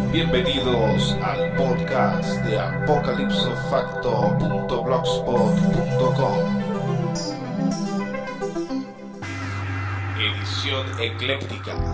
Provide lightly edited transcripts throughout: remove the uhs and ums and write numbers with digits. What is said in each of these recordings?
Bienvenidos al podcast de apocalipsofacto.blogspot.com. Edición ecléctica.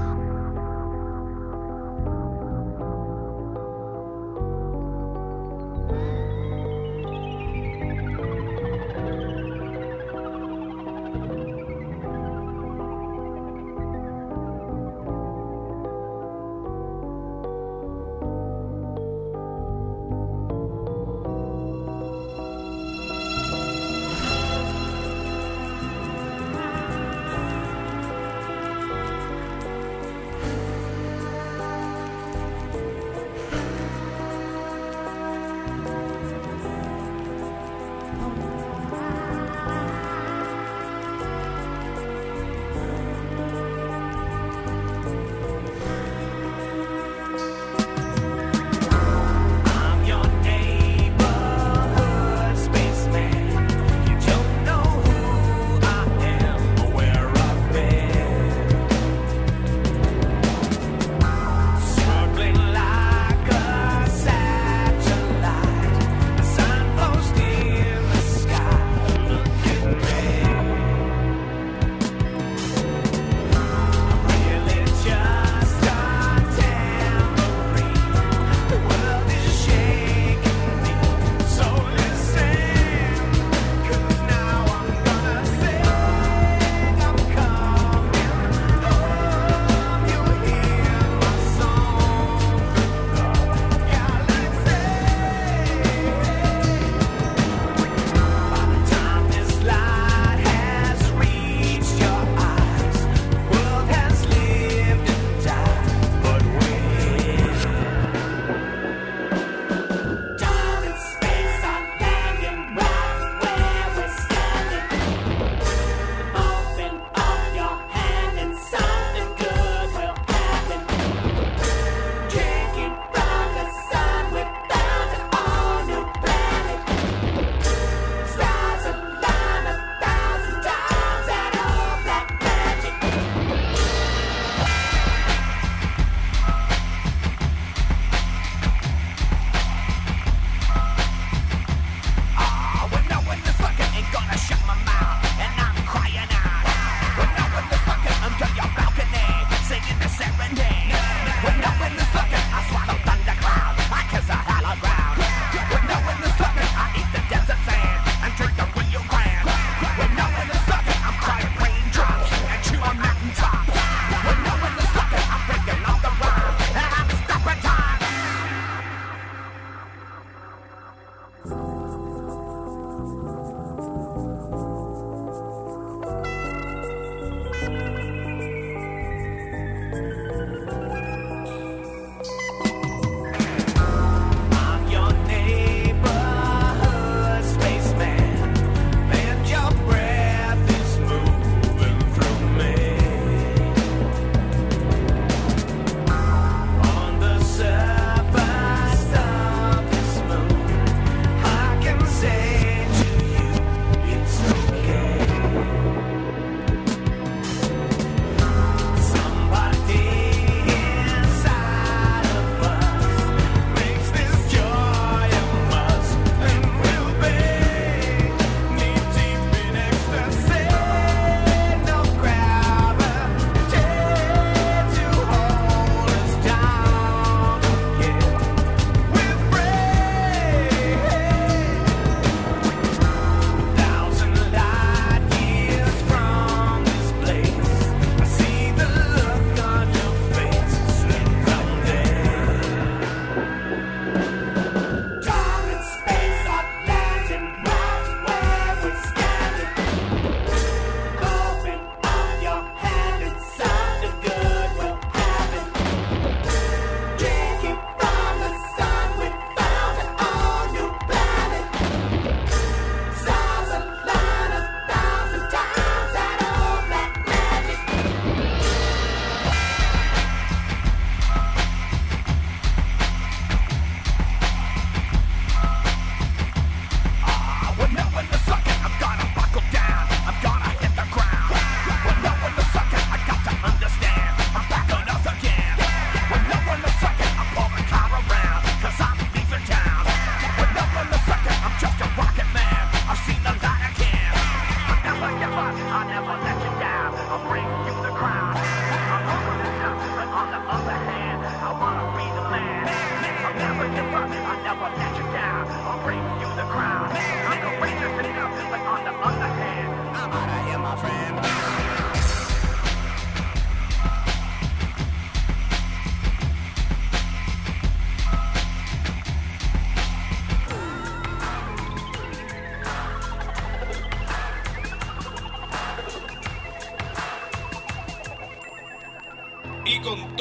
Somebody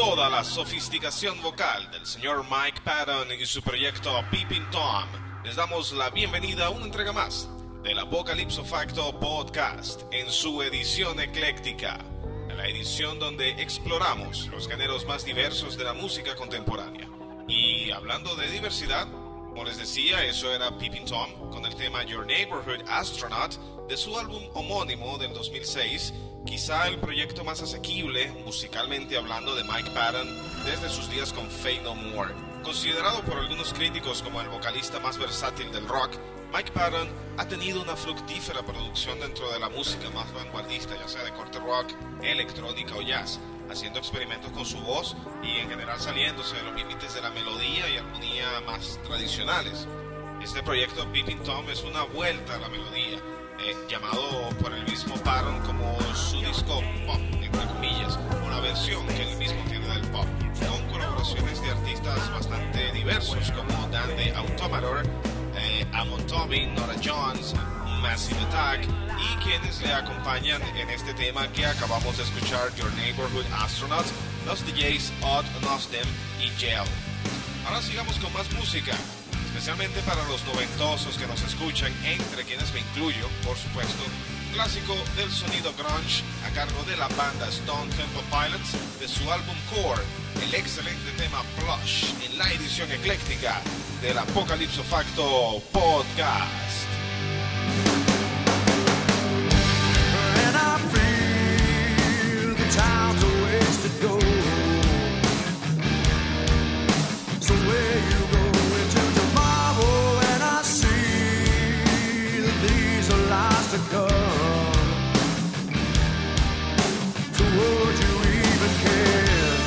toda la sofisticación vocal del señor Mike Patton y su proyecto Peeping Tom, les damos la bienvenida a una entrega más del Apocalypse Facto Podcast en su edición ecléctica, la edición donde exploramos los géneros más diversos de la música contemporánea. Y hablando de diversidad, como les decía, eso era Peeping Tom con el tema Your Neighborhood Astronaut de su álbum homónimo del 2006, quizá el proyecto más asequible, musicalmente hablando, de Mike Patton desde sus días con Faith No More. Considerado por algunos críticos como el vocalista más versátil del rock, Mike Patton ha tenido una fructífera producción dentro de la música más vanguardista, ya sea de corte rock, electrónica o jazz, haciendo experimentos con su voz y en general saliéndose de los límites de la melodía y armonía más tradicionales. Este proyecto Peeping Tom es una vuelta a la melodía, llamado por el mismo Patton como su disco pop, entre comillas, una versión que él mismo tiene del pop, con colaboraciones de artistas bastante diversos como Dan the Automator, Amon Tobin, Nora Jones, Massive Attack y quienes le acompañan en este tema que acabamos de escuchar, Your Neighborhood Astronaut, los DJs Odd Nosdem y Jail. Ahora sigamos con más música, especialmente para los noventosos que nos escuchan, entre quienes me incluyo, por supuesto, un clásico del sonido grunge a cargo de la banda Stone Temple Pilots de su álbum Core, el excelente tema Plush, en la edición ecléctica del Apocalypse Facto Podcast. And I feel the time's a ways to go. So where you go into tomorrow, and I see that these are lies to come. So would you even care?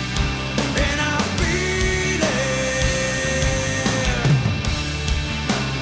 And I feel it.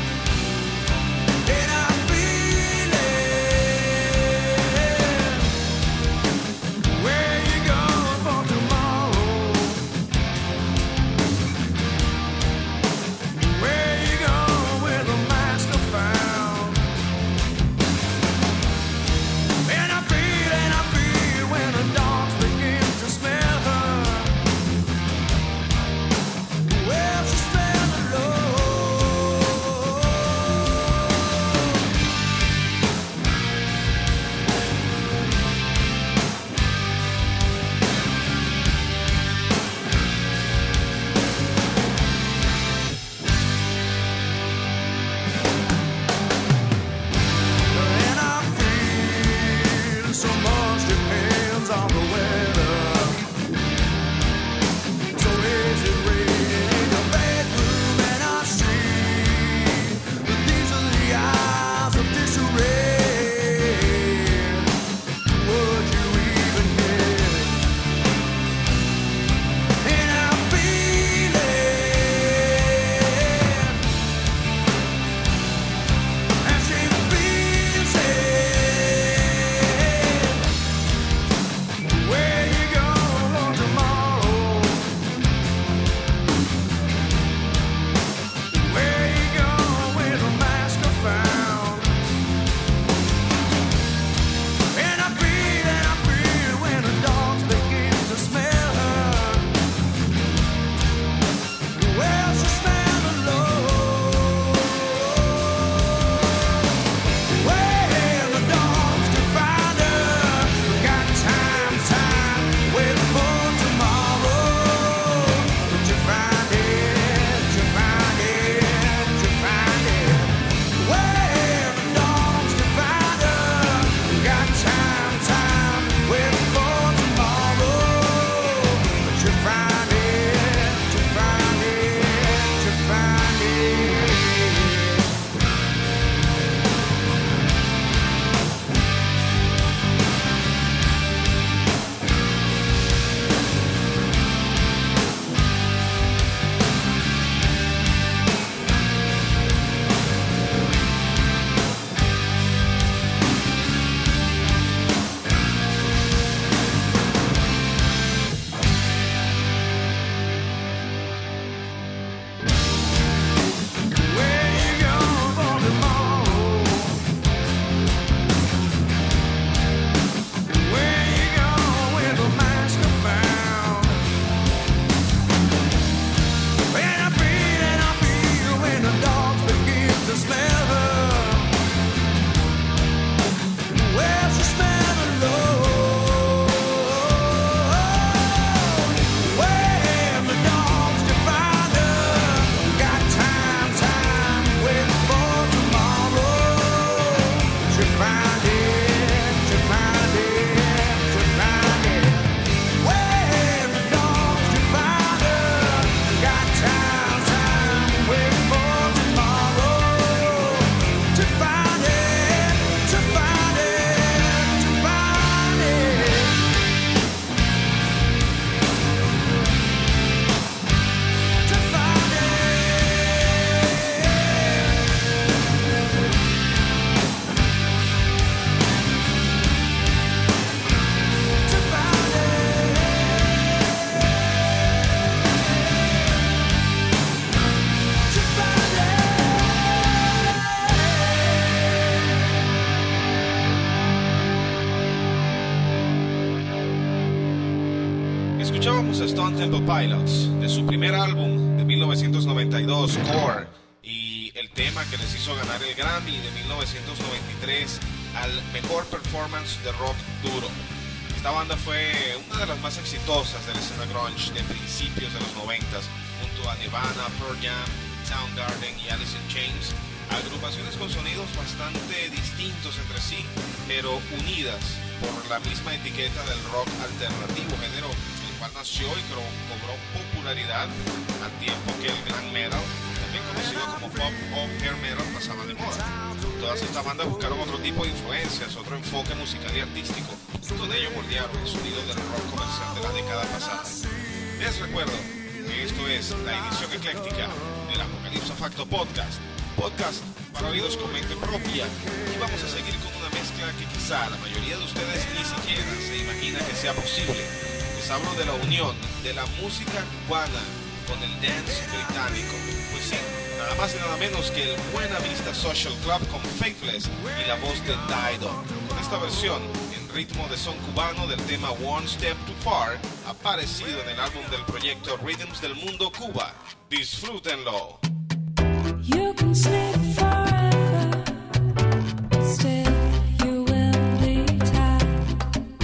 Escuchábamos a Stone Temple Pilots de su primer álbum de 1992, Core, y el tema que les hizo ganar el Grammy de 1993 al mejor performance de rock duro. Esta banda fue una de las más exitosas de la escena grunge de principios de los 90s, junto a Nirvana, Pearl Jam, Soundgarden y Alice in Chains, agrupaciones con sonidos bastante distintos entre sí, pero unidas por la misma etiqueta del rock alternativo, género el cual nació y cobró popularidad al tiempo que el glam metal, también conocido como pop o hair metal, pasaba de moda. Todas estas bandas buscaron otro tipo de influencias, otro enfoque musical y artístico, y con ello moldearon el sonido del rock comercial de la década pasada. Les recuerdo que esto es la edición ecléctica del Apocalipso Facto Podcast para oídos con mente propia, y vamos a seguir con una mezcla que quizá la mayoría de ustedes ni siquiera se imagina que sea posible. Les hablo de la unión de la música cubana con el dance británico. Pues sí, nada más y nada menos que el Buena Vista Social Club con Faithless y la voz de Dido, con esta versión en ritmo de son cubano del tema One Step Too Far, aparecido en el álbum del proyecto Rhythms del Mundo Cuba. Disfrútenlo. You can sleep forever, but still you will be tired.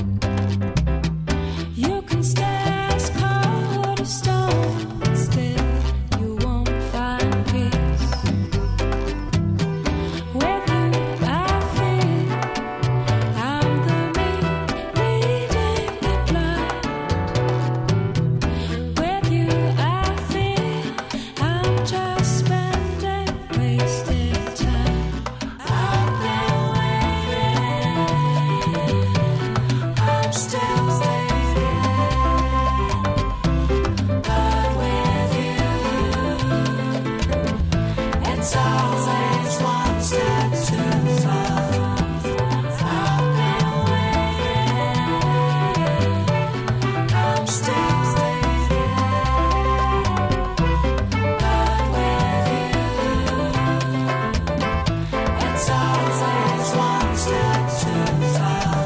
You can stay as cold as stone, but still you won't find peace. With you I feel I'm the me leading the blind. With you I feel I'm just spending wasted time. I've been waiting, I'm still waiting, but with you, it's always one step too far. I've been waiting, I'm still waiting, but with you, it's always one step too far.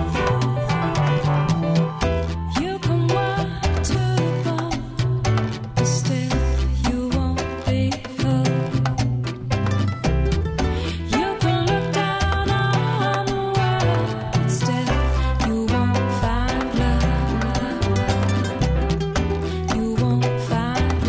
You can walk to the bone, but still you won't be full. You can look down on the world, but still you won't find love. You won't find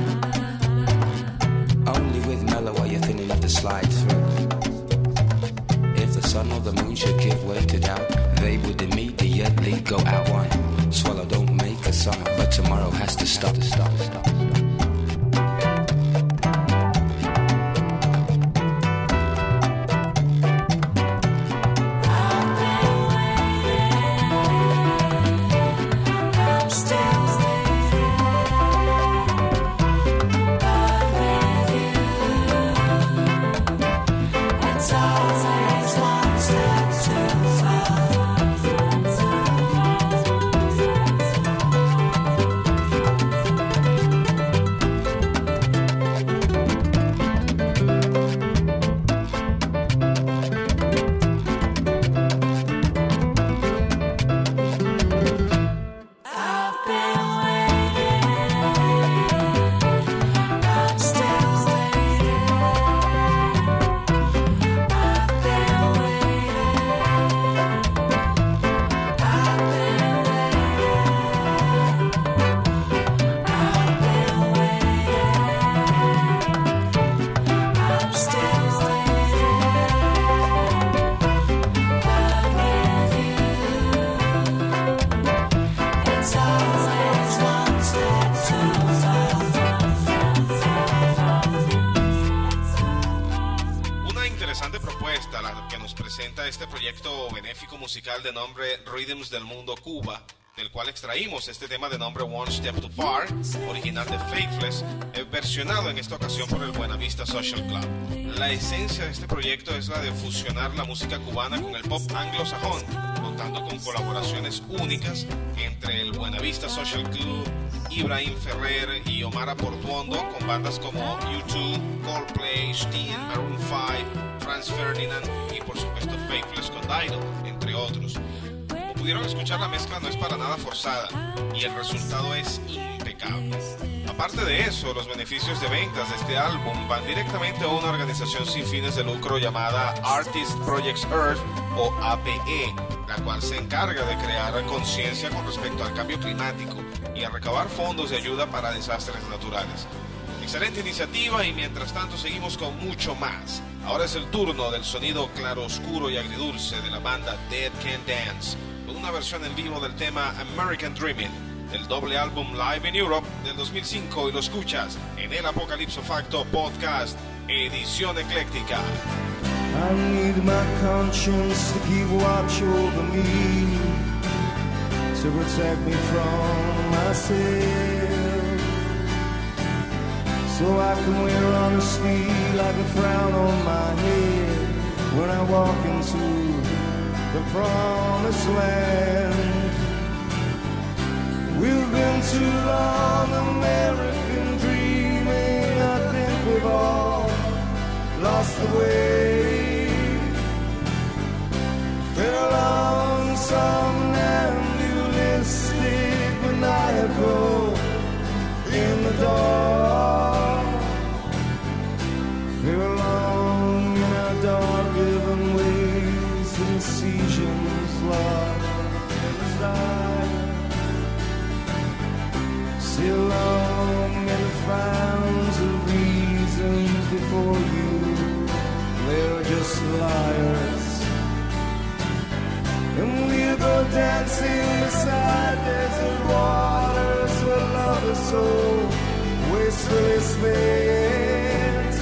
love. Only with mellow are you thin enough to slide through. If the sun or the moon should give way to doubt, they would immediately go out. One swallow don't make a summer, but tomorrow has to stop. I've been waiting, I'm still waiting, but with you, it's always one step too far. I've been waiting, I'm still waiting, I've been waiting, I've been waiting, I've been waiting, I'm still waiting, but with you, it's always one step too far. Una interesante propuesta la que nos presenta este proyecto benéfico musical de nombre Rhythms del Mundo Cuba, del cual extraímos este tema de nombre One Step Too Far, original de Faithless, versionado en esta ocasión por el Buena Vista Social Club. La esencia de este proyecto es la de fusionar la música cubana con el pop anglosajón, contando con colaboraciones únicas entre el Buena Vista Social Club, Ibrahim Ferrer y Omar Portuondo, con bandas como U2, Coldplay, Steen, Maroon 5, Franz Ferdinand y por supuesto Faithless con Dido, entre otros. pudieron escuchar, la mezcla no es para nada forzada y el resultado es impecable. Aparte de eso, los beneficios de ventas de este álbum van directamente a una organización sin fines de lucro llamada Artist Projects Earth o APE, la cual se encarga de crear conciencia con respecto al cambio climático y a recabar fondos de ayuda para desastres naturales. Excelente iniciativa, y mientras tanto seguimos con mucho más. Ahora es el turno del sonido claroscuro y agridulce de la banda Dead Can Dance, con una versión en vivo del tema American Dreaming, del doble álbum Live in Europe del 2005, y lo escuchas en el Apocalipso Facto Podcast, edición ecléctica. I need my conscience to keep watch over me, to protect me from myself, so I can wear honesty like a frown on my head when I walk into the promised land. We've been too long American dreaming. I think we've all lost the way. Fell on some nebulistic maniacal in the dark. Fell along in our dark-given ways, and the seasons lost in the sky. Still long in the frowns of reasons before you, they're just liars. And we'll go dancing beside desert waters where love is so wastefully spent,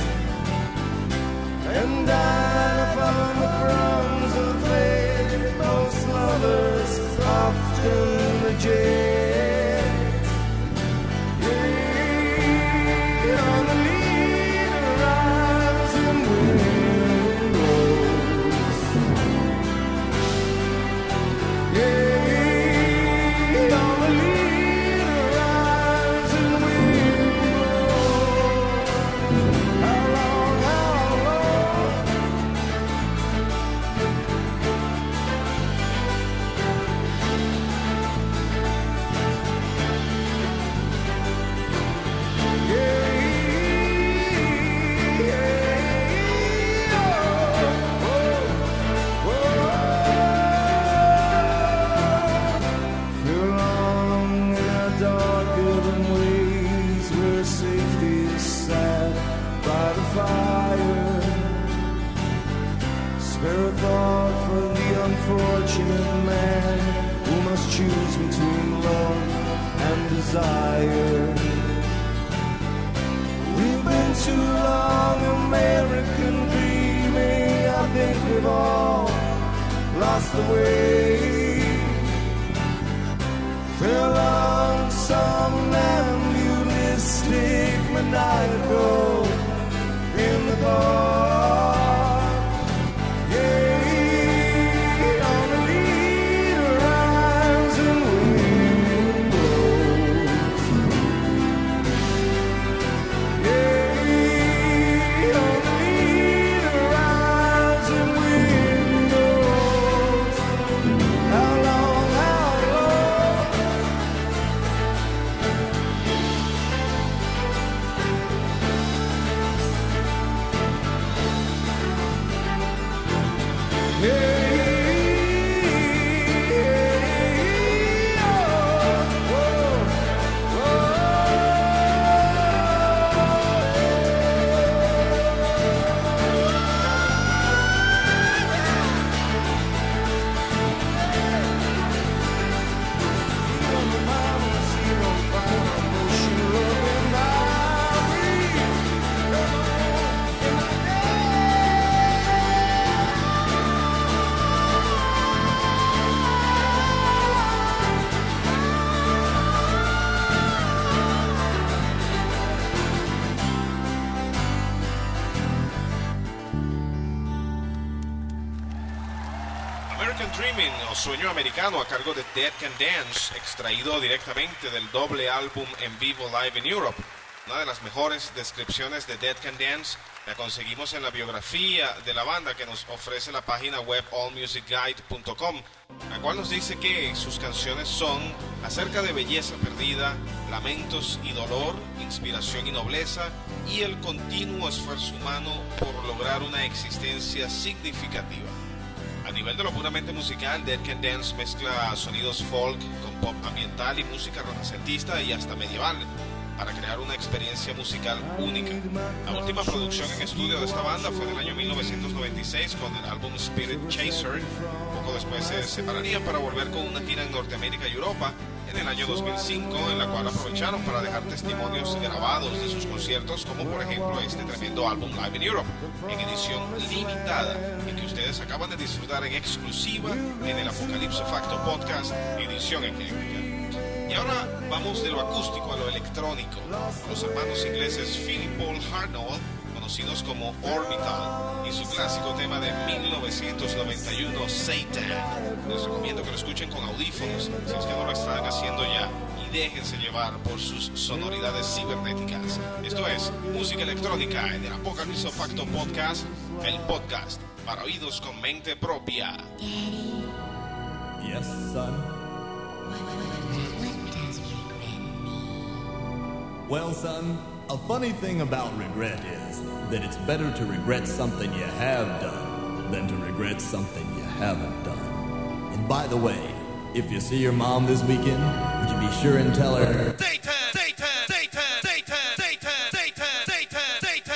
and dine upon the crumbs of fate most lovers often reject. On the leader rising wind blows. Yeah, on the leader rising wind blows. How long, how long? Spare a thought for the unfortunate man who must choose between love and desire. We've been too long American dreaming. I think we've all lost the way. Fell on some nebulistic maniacal in the dark. Yeah, on the leader rising wind blows. Yeah, on the leader rising wind blows. How long, how long? American Dreaming o Sueño Americano a cargo de Dead Can Dance, extraído directamente del doble álbum en vivo Live in Europe. Una de las mejores descripciones de Dead Can Dance la conseguimos en la biografía de la banda que nos ofrece la página web allmusicguide.com, la cual nos dice que sus canciones son acerca de belleza perdida, lamentos y dolor, inspiración y nobleza, y el continuo esfuerzo humano por lograr una existencia significativa. A nivel de lo puramente musical, Dead Can Dance mezcla sonidos folk con pop ambiental y música renacentista y hasta medieval, para crear una experiencia musical única. La última producción en estudio de esta banda fue en el año 1996 con el álbum Spirit Chaser. Poco después se separarían para volver con una gira en Norteamérica y Europa en el año 2005, en la cual aprovecharon para dejar testimonios grabados de sus conciertos, como por ejemplo este tremendo álbum Live in Europe, en edición limitada, y que ustedes acaban de disfrutar en exclusiva en el Apocalipso Facto Podcast, edición ecléctica. Y ahora vamos de lo acústico a lo electrónico, con los hermanos ingleses Phil y Paul Hartnoll, conocidos como Orbital, y su clásico tema de 1991, Satan. Les recomiendo que lo escuchen con audífonos, si es que no lo están haciendo ya, y déjense llevar por sus sonoridades cibernéticas. Esto es música electrónica en el Apocalipso Facto Podcast, el podcast para oídos con mente propia. Yes, son. Well, son, a funny thing about regret is that it's better to regret something you have done than to regret something you haven't done. And by the way, if you see your mom this weekend, would you be sure and tell her... Satan! Satan! Satan! Satan! Satan! Satan! Satan! Satan!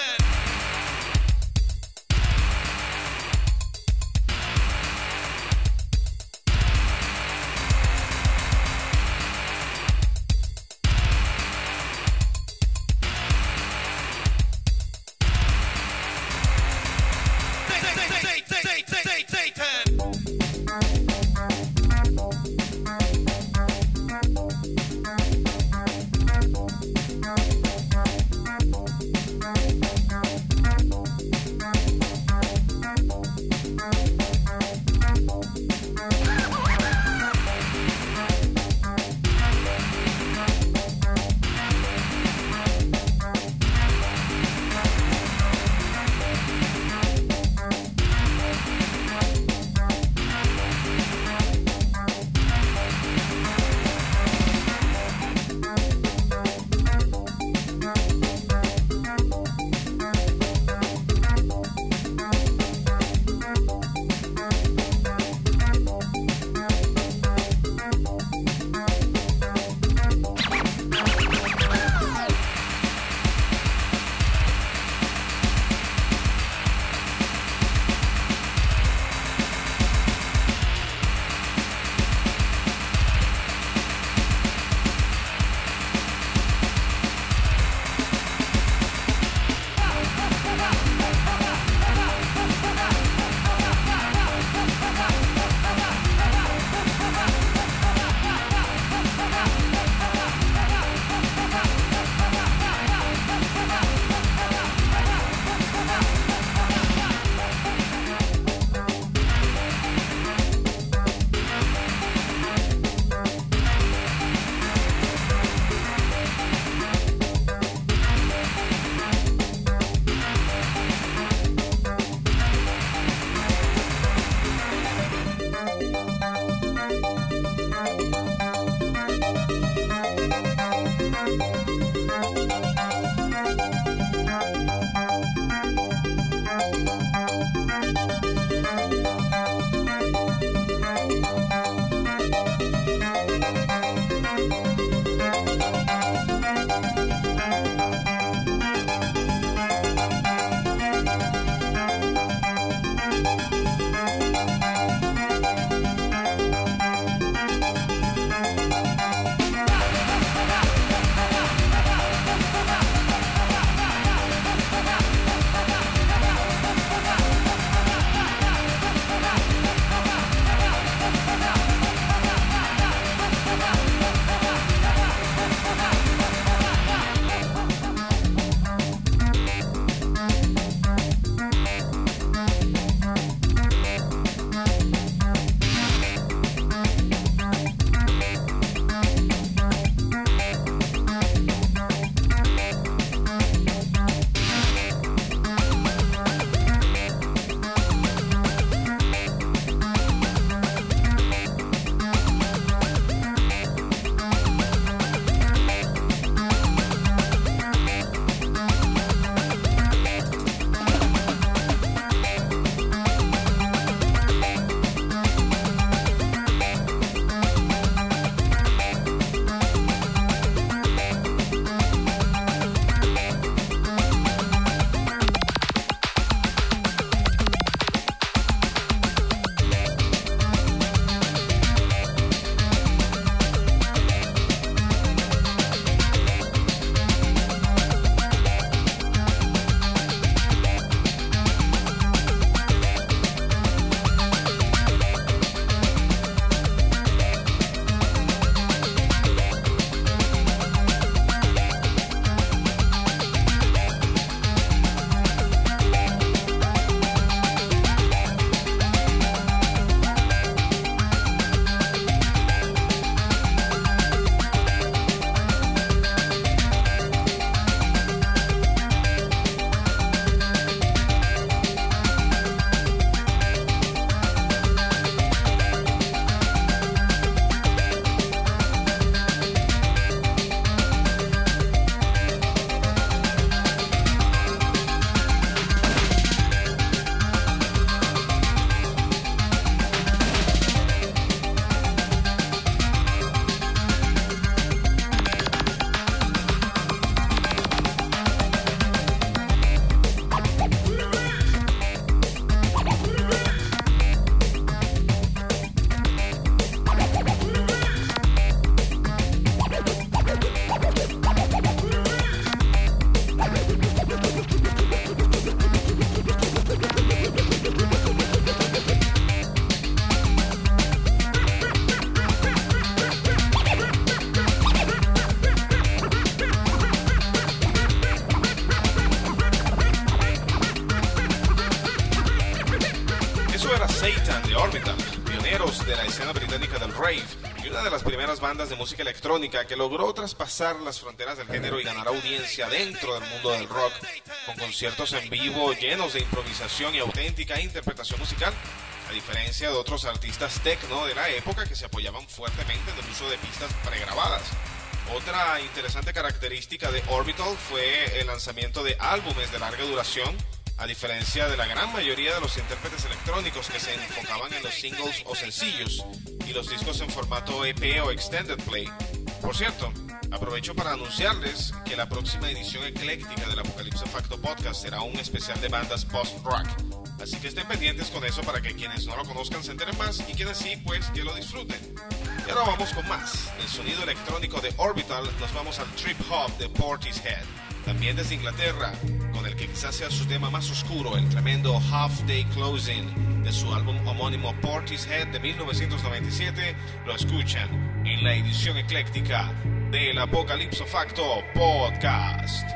de la escena británica del rave y una de las primeras bandas de música electrónica que logró traspasar las fronteras del género y ganar audiencia dentro del mundo del rock, con conciertos en vivo llenos de improvisación y auténtica interpretación musical, a diferencia de otros artistas techno de la época que se apoyaban fuertemente en el uso de pistas pregrabadas. Otra interesante característica de Orbital fue el lanzamiento de álbumes de larga duración, a diferencia de la gran mayoría de los intérpretes electrónicos que se enfocaban en los singles o sencillos y los discos en formato EP o Extended Play. Por cierto, aprovecho para anunciarles que la próxima edición ecléctica del Apocalipso Facto Podcast será un especial de bandas post-rock. Así que estén pendientes con eso para que quienes no lo conozcan se enteren más y quienes sí, pues que lo disfruten. Y ahora vamos con más. El sonido electrónico de Orbital, nos vamos al trip hop de Portishead. También desde Inglaterra, con el que quizás sea su tema más oscuro, el tremendo Half Day Closing de su álbum homónimo Portishead de 1997, lo escuchan en la edición ecléctica del Apocalipso Facto Podcast.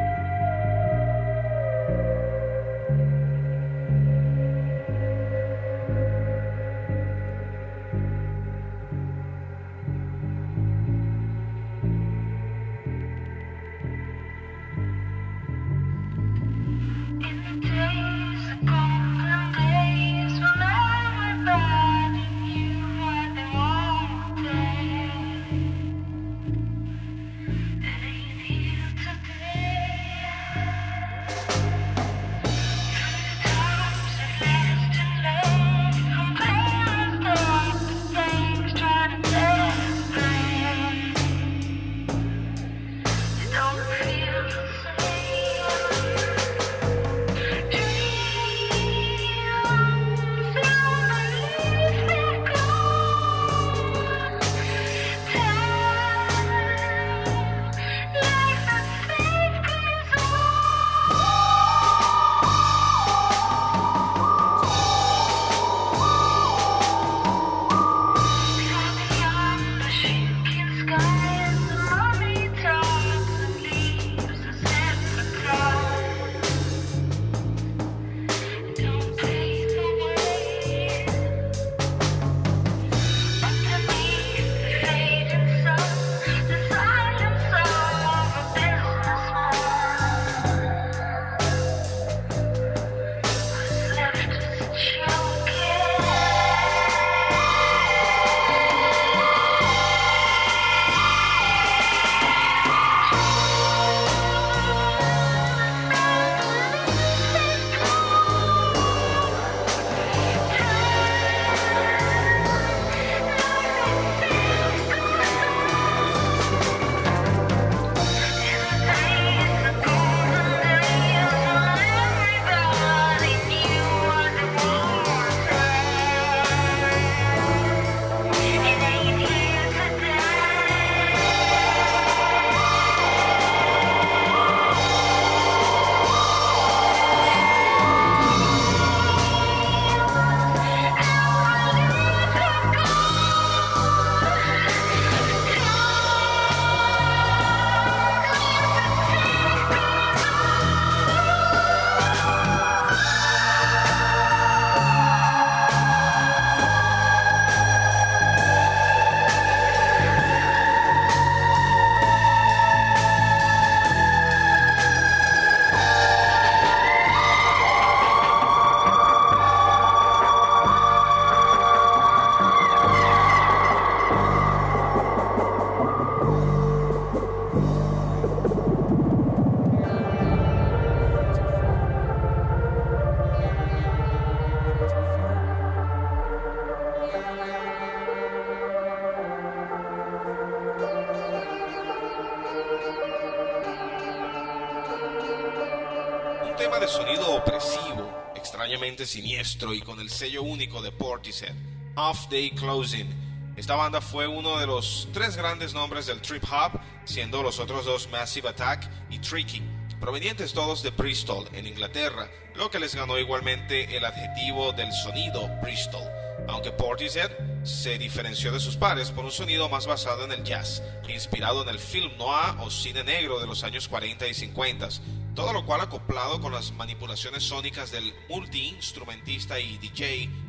tema de sonido opresivo, extrañamente siniestro y con el sello único de Portishead, Half Day Closing. Esta banda fue uno de los tres grandes nombres del trip hop, siendo los otros dos Massive Attack y Tricky, provenientes todos de Bristol, en Inglaterra, lo que les ganó igualmente el adjetivo del sonido Bristol, aunque Portishead se diferenció de sus pares por un sonido más basado en el jazz, inspirado en el film noir o cine negro de los años 40 y 50, todo lo cual acoplado con las manipulaciones sónicas del multi-instrumentista y DJ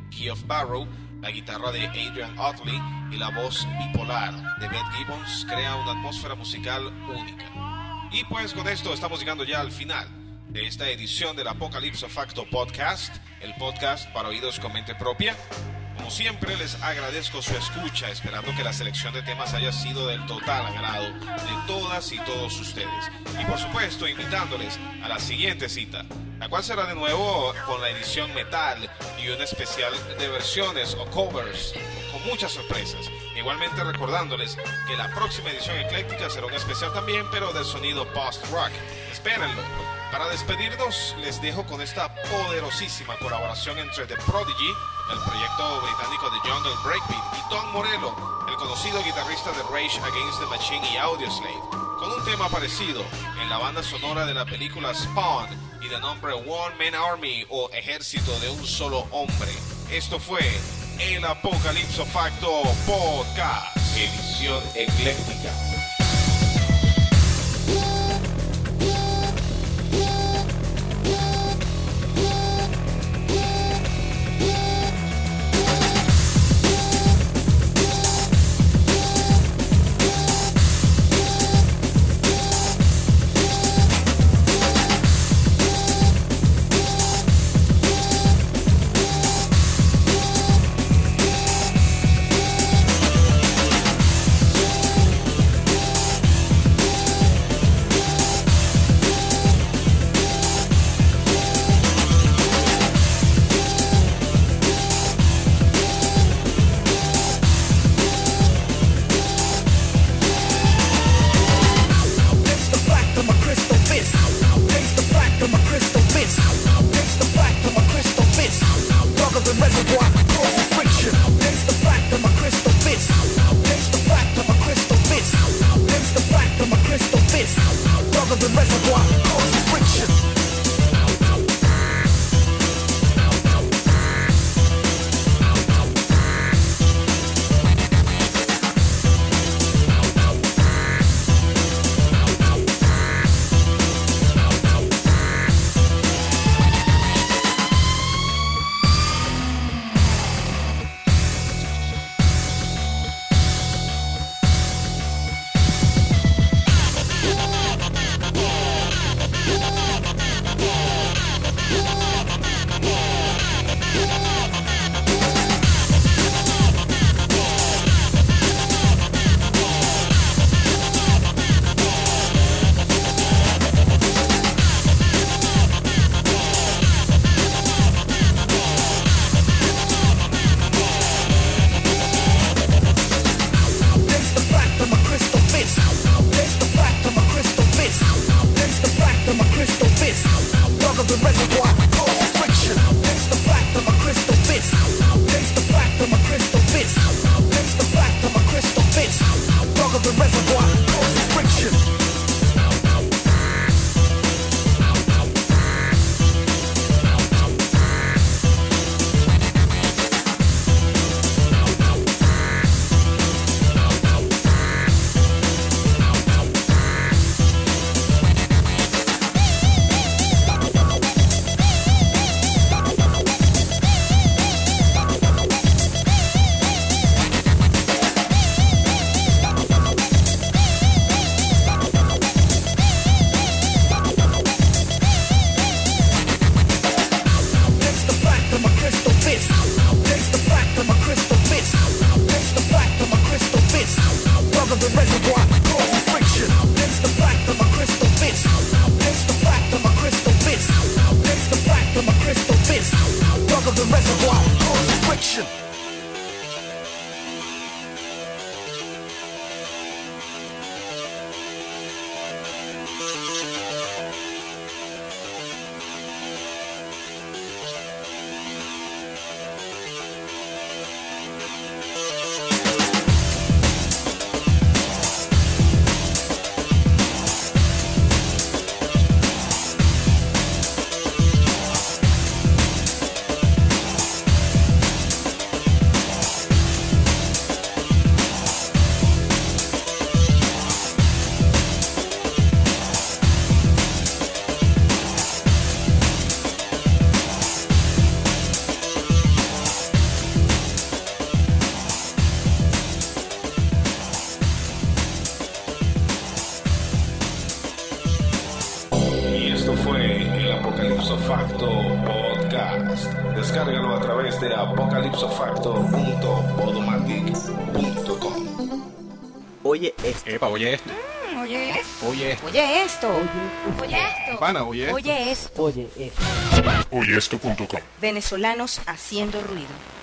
Geoff Barrow, la guitarra de Adrian Utley y la voz bipolar de Beth Gibbons crea una atmósfera musical única. Y pues con esto estamos llegando ya al final de esta edición del Apocalypse Facto Podcast, el podcast para oídos con mente propia. Como siempre, les agradezco su escucha, esperando que la selección de temas haya sido del total agrado de todas y todos ustedes. Y por supuesto, invitándoles a la siguiente cita, la cual será de nuevo con la edición metal y un especial de versiones o covers con muchas sorpresas. Igualmente recordándoles que la próxima edición ecléctica será un especial también, pero del sonido post-rock. Espérenlo. Para despedirnos, les dejo con esta poderosísima colaboración entre The Prodigy, el proyecto británico de Jungle Breakbeat, y Tom Morello, el conocido guitarrista de Rage Against the Machine y Audioslave, con un tema parecido en la banda sonora de la película Spawn y de nombre One Man Army o Ejército de un Solo Hombre. Esto fue el Apocalypse Facto Podcast, edición ecléctica. Facto Podcast. Descárgalo a través de apocalipsofacto.podomatic.com. Oye esto. Epa, oye esto. Oye esto. Oye esto. Oye esto. Oye esto. Pana, oye esto. Oye esto. Oyeesto.com. Venezolanos haciendo ruido.